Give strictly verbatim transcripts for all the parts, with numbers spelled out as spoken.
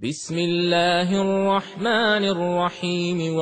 بسم الله الرحمن الرحيم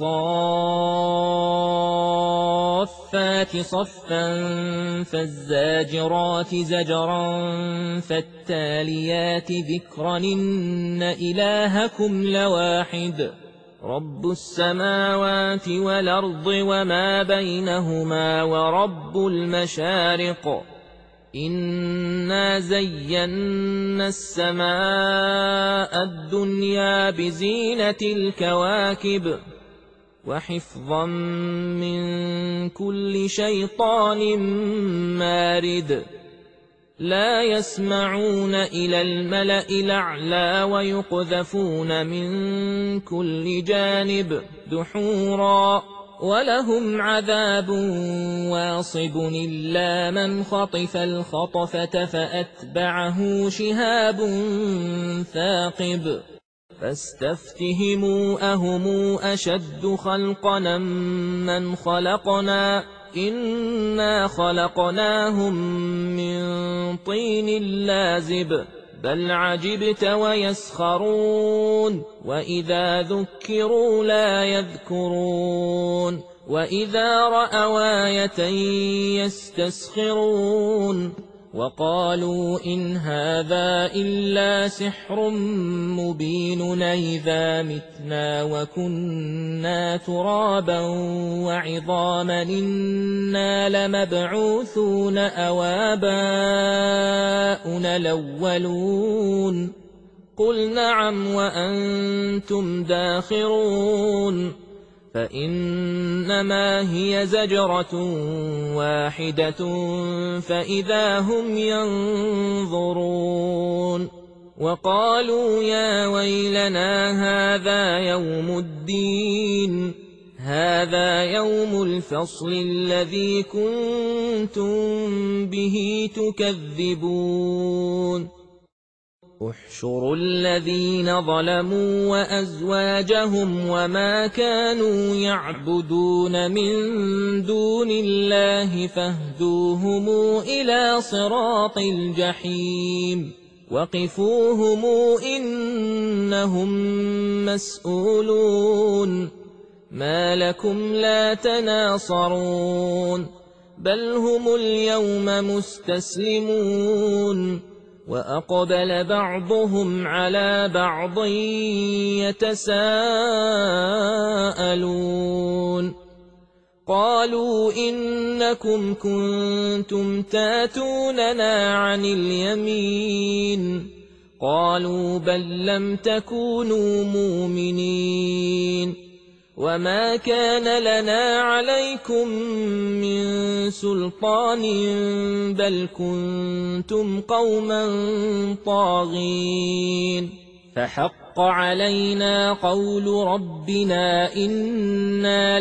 والصافات صفا فالزاجرات زجرا فالتاليات ذكرا إن إلهكم لواحد رب السماوات والأرض وما بينهما ورب المشارق إنا زينا السماء الدنيا بزينة الكواكب وحفظا من كل شيطان مارد لا يسمعون إلى الملأ الأعلى ويقذفون من كل جانب دحورا ولهم عذاب واصب إلا من خطف الخطفة فأتبعه شهاب ثاقب فاستفتهموا أهم أشد خلقنا من خلقنا إنا خلقناهم من طين لازب بل عجبت ويسخرون وإذا ذكروا لا يذكرون وإذا رأوا آية يستسخرون وقالوا إن هذا إلا سحر مبين إذا متنا وكنا ترابا وعظاما إنا لمبعوثون أو آباؤنا الأولون قل نعم وأنتم داخرون فإنما هي زجرة واحدة فإذا هم ينظرون وقالوا يا ويلنا هذا يوم الدين هذا يوم الفصل الذي كنتم به تكذبون احشروا الذين ظلموا وأزواجهم وما كانوا يعبدون من دون الله فاهدوهم إلى صراط الجحيم وقفوهم إنهم مسؤولون ما لكم لا تناصرون بل هم اليوم مستسلمون وأقبل بعضهم على بعض يتساءلون قالوا إنكم كنتم تاتوننا عن اليمين قالوا بل لم تكونوا مؤمنين وما كان لنا عليكم من سلطان بل كنتم قوما طاغين فحق علينا قول ربنا إنا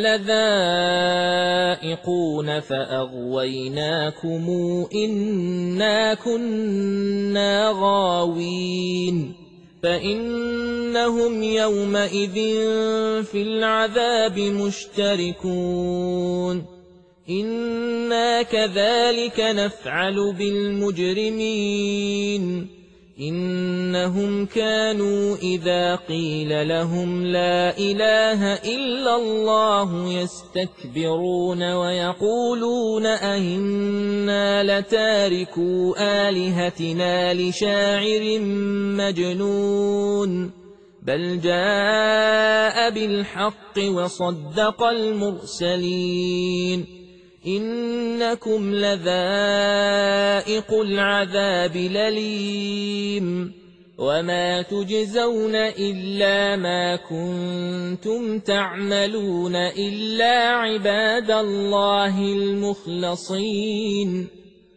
لذائقون فأغويناكم إنا كنا غاوين فإنهم يومئذ في العذاب مشتركون إنا كذلك نفعل بالمجرمين إنهم كانوا إذا قيل لهم لا إله إلا الله يستكبرون ويقولون أئنا لتاركو آلهتنا لشاعر مجنون بل جاء بالحق وصدق المرسلين إنكم لذائق العذاب الأليم وما تجزون إلا ما كنتم تعملون إلا عباد الله المخلصين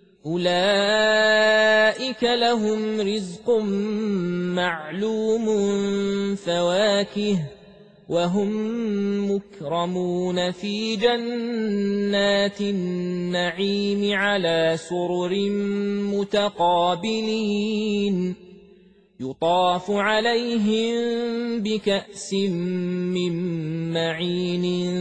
أولئك لهم رزق معلوم فواكه وهم مكرمون في جنات النعيم على سرر متقابلين يطاف عليهم بكأس من معين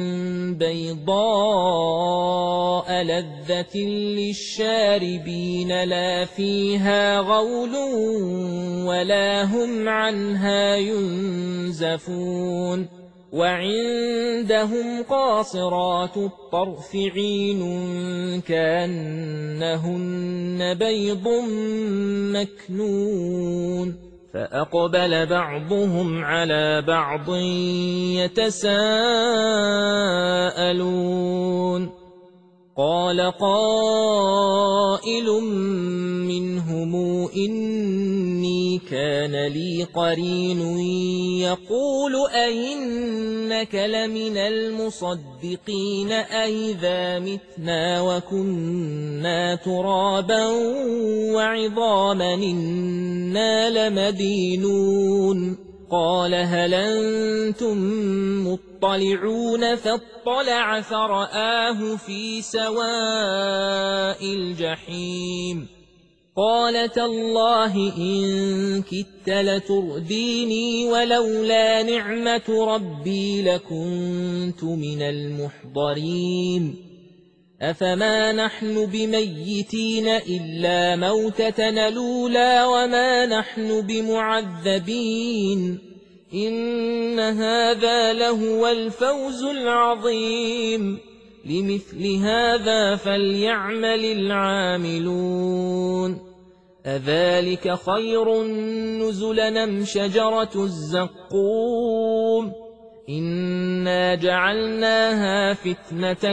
بيضاء لذة للشاربين لا فيها غول ولا هم عنها ينزفون وعندهم قاصرات الطرف عين كأنهن بيض مكنون فأقبل بعضهم على بعض يتساءلون قال قائل منهم إني كان لي قرين يقول أئنك لمن المصدقين أئذا متنا وكنا ترابا وعظاما إنا لمدينون قال هل أنتم مطلعون فاطلع فرآه في سواء الجحيم قال تالله إن كدت لترديني ولولا نعمة ربي لكنت من المحضرين أفما نحن بميتين إلا موتتنا الأولى وما نحن بمعذبين إن هذا لهو الفوز العظيم لمثل هذا فليعمل العاملون أذلك خير نزلا أم شجرة الزقوم إنا جعلناها فتنة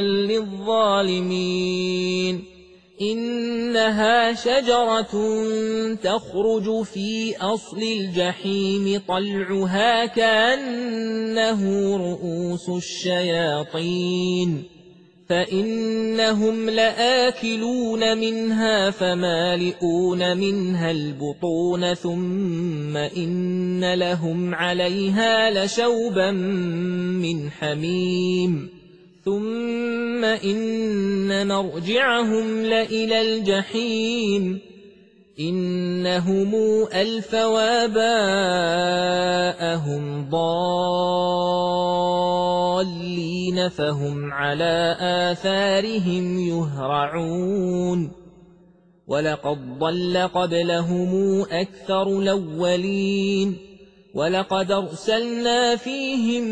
للظالمين إنها شجرة تخرج في أصل الجحيم طلعها كأنه رؤوس الشياطين فإنهم لآكلون منها فمالئون منها البطون ثم إن لهم عليها لشوبا من حميم ثم إن مرجعهم لإلى الجحيم إنهم ألفوا آباءهم ضالين فهم على آثارهم يهرعون ولقد ضل قبلهم أكثر الأولين ولقد أرسلنا فيهم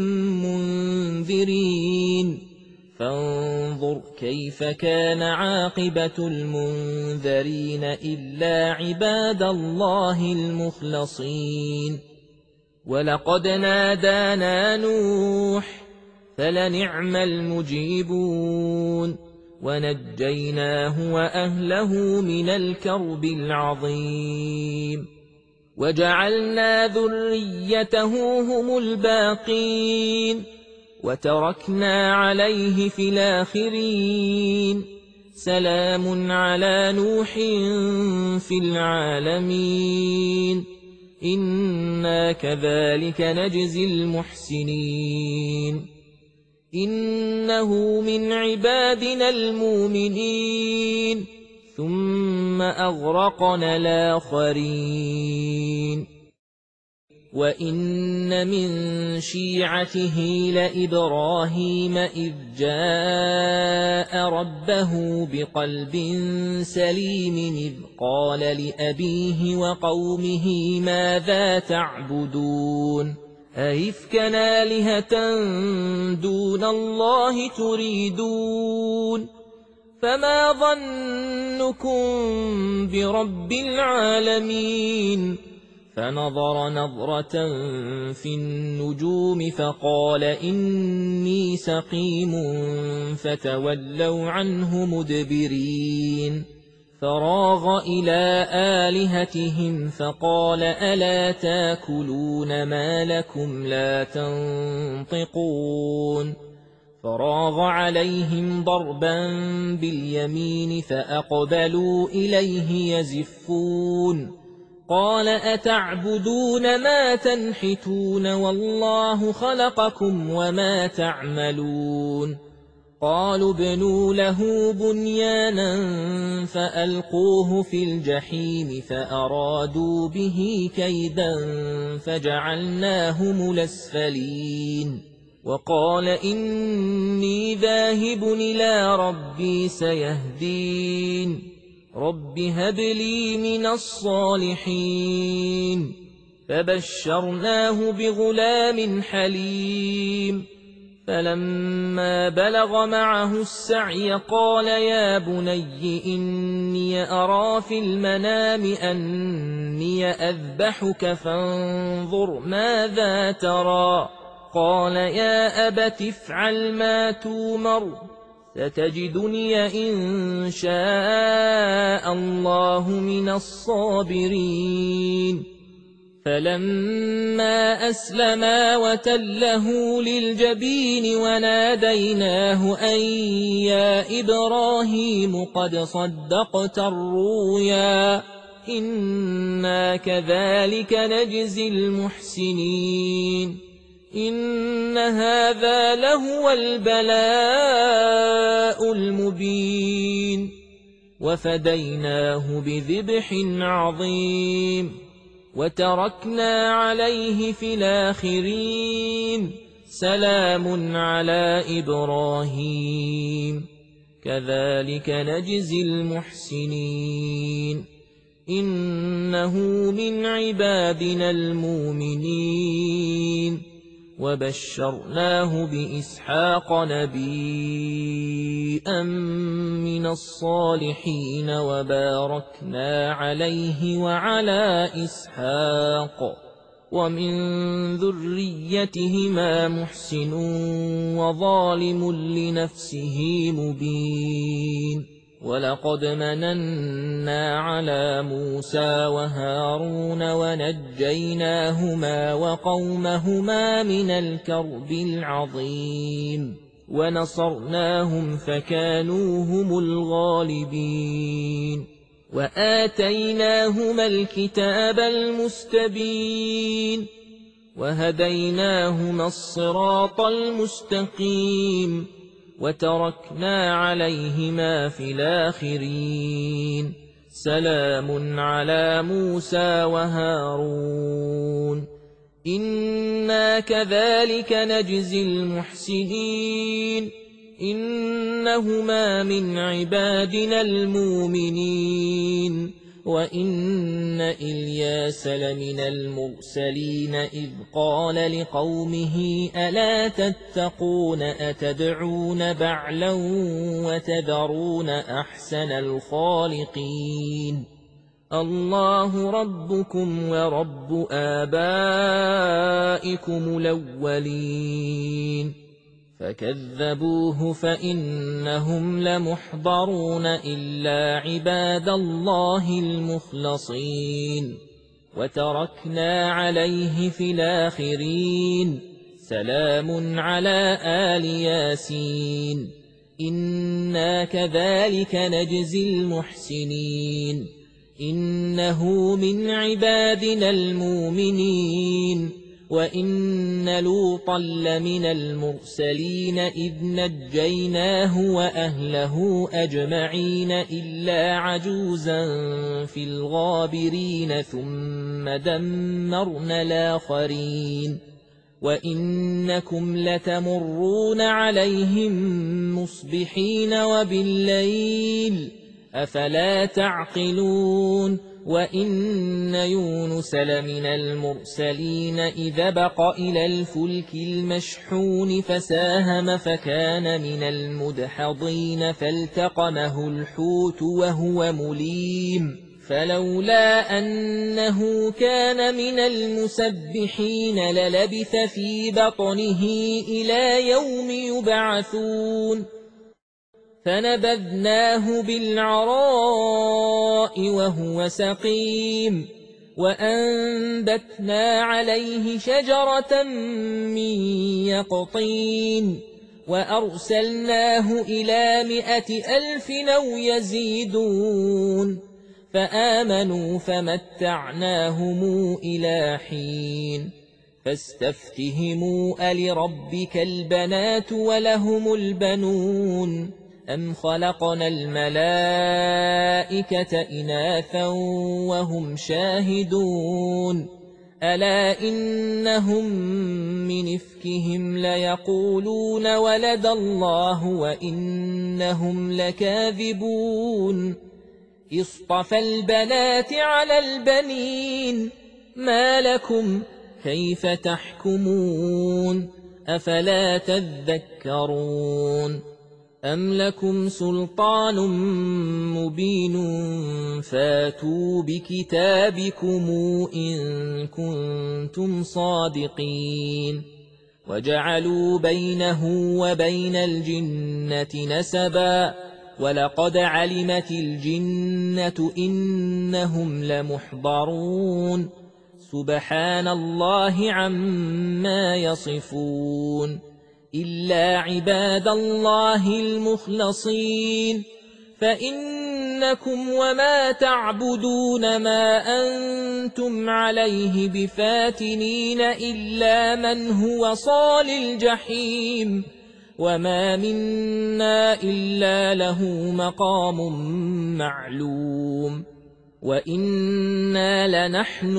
منذرين فانظر كيف كان عاقبة المنذرين إلا عباد الله المخلصين ولقد نادانا نوح فلنعم المجيبون ونجيناه وأهله من الكرب العظيم وجعلنا ذريته هم الباقين وتركنا عليه في الآخرين سلام على نوح في العالمين إنا كذلك نجزي المحسنين إنه من عبادنا المؤمنين ثم أغرقنا الآخرين وإن من شيعته لإبراهيم إذ جاء ربه بقلب سليم إذ قال لأبيه وقومه ماذا تعبدون أئفكا آلهة دون الله تريدون فما ظنكم برب العالمين فنظر نظرة في النجوم فقال إني سقيم فتولوا عنه مدبرين فراغ إلى آلهتهم فقال ألا تاكلون ما لكم لا تنطقون فراغ عليهم ضربا باليمين فأقبلوا إليه يزفون قال أتعبدون ما تنحتون والله خلقكم وما تعملون قالوا ابنوا له بنيانا فألقوه في الجحيم فأرادوا به كيدا فجعلناهم الأسفلين وقال إني ذاهب إلى ربي سيهدين رب هب لي من الصالحين فبشرناه بغلام حليم فلما بلغ معه السعي قال يا بني إني أرى في المنام أني أذبحك فانظر ماذا ترى قال يا أبت افعل ما تومر ستجدني إن شاء الله من الصابرين فلما أسلما وتله للجبين وناديناه أن يا إبراهيم قد صدقت الرؤيا إنا كذلك نجزي المحسنين إن هذا لهو البلاء المبين وفديناه بذبح عظيم وتركنا عليه في الآخرين سلام على إبراهيم كذلك نجزي المحسنين إنه من عبادنا المؤمنين وبشرناه بإسحاق نبيا من الصالحين وباركنا عليه وعلى إسحاق ومن ذريتهما محسن وظالم لنفسه مبين ولقد مننا على موسى وهارون ونجيناهما وقومهما من الكرب العظيم ونصرناهم فكانوا هم الغالبين وآتيناهما الكتاب المستبين وهديناهما الصراط المستقيم وتركنا عليهما في الآخرين سلام على موسى وهارون إنا كذلك نجزي المحسنين إنهما من عبادنا المؤمنين وإن إلياس لمن المرسلين إذ قال لقومه ألا تتقون أتدعون بعلا وتذرون أحسن الخالقين الله ربكم ورب آبائكم الأولين فكذبوه فإنهم لمحضرون إلا عباد الله المخلصين وتركنا عليه في الآخرين سلام على آل ياسين إنا كذلك نجزي المحسنين إنه من عبادنا المؤمنين وإن لوطا لمن المرسلين إذ نجيناه وأهله أجمعين إلا عجوزا في الغابرين ثم دمرنا الآخرين وإنكم لتمرون عليهم مصبحين وبالليل أفلا تعقلون وإن يونس لمن المرسلين إذا بق إلى الفلك المشحون فساهم فكان من المدحضين فالتقمه الحوت وهو مليم فلولا أنه كان من المسبحين للبث في بطنه إلى يوم يبعثون فنبذناه بالعراء وهو سقيم وأنبتنا عليه شجرة من يقطين وأرسلناه إلى مائة ألف أو يزيدون فآمنوا فمتعناهم إلى حين فاستفتهموا ألربك البنات ولهم البنون أم خلقنا الملائكة إناثا وهم شاهدون ألا إنهم من إفكهم ليقولون ولد الله وإنهم لكاذبون اصطفى البنات على البنين ما لكم كيف تحكمون أفلا تذكرون أم لكم سلطان مبين فاتوا بكتابكم إن كنتم صادقين وجعلوا بينه وبين الجنة نسبا ولقد علمت الجنة إنهم لمحضرون سبحان الله عما يصفون إلا عباد الله المخلصين فإنكم وما تعبدون ما أنتم عليه بفاتنين إلا من هو صال الجحيم وما منا إلا له مقام معلوم وإنا لنحن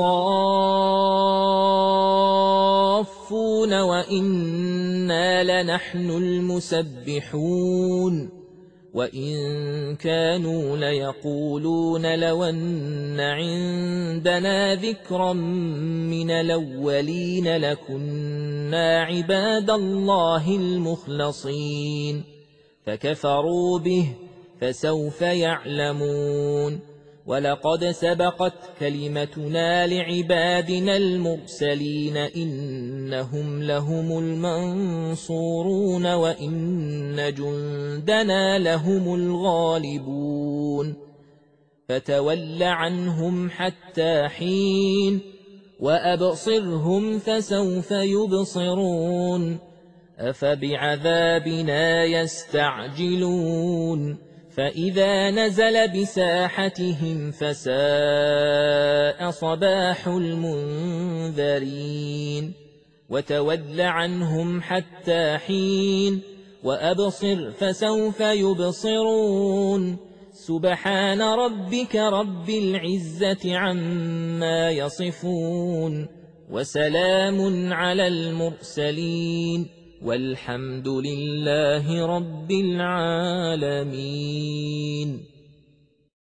الصافون وإنا لنحن المسبحون وإن كانوا ليقولون لو أن عندنا ذكرا من الأولين لكنا عباد الله المخلصين فكفروا به فسوف يعلمون ولقد سبقت كلمتنا لعبادنا المرسلين إنهم لهم المنصورون وإن جندنا لهم الغالبون فتول عنهم حتى حين وأبصرهم فسوف يبصرون أفبعذابنا يستعجلون فإذا نزل بساحتهم فساء صباح المنذرين وتول عنهم حتى حين وأبصر فسوف يبصرون سبحان ربك رب العزة عما يصفون وسلام على المرسلين والحمد لله رب العالمين.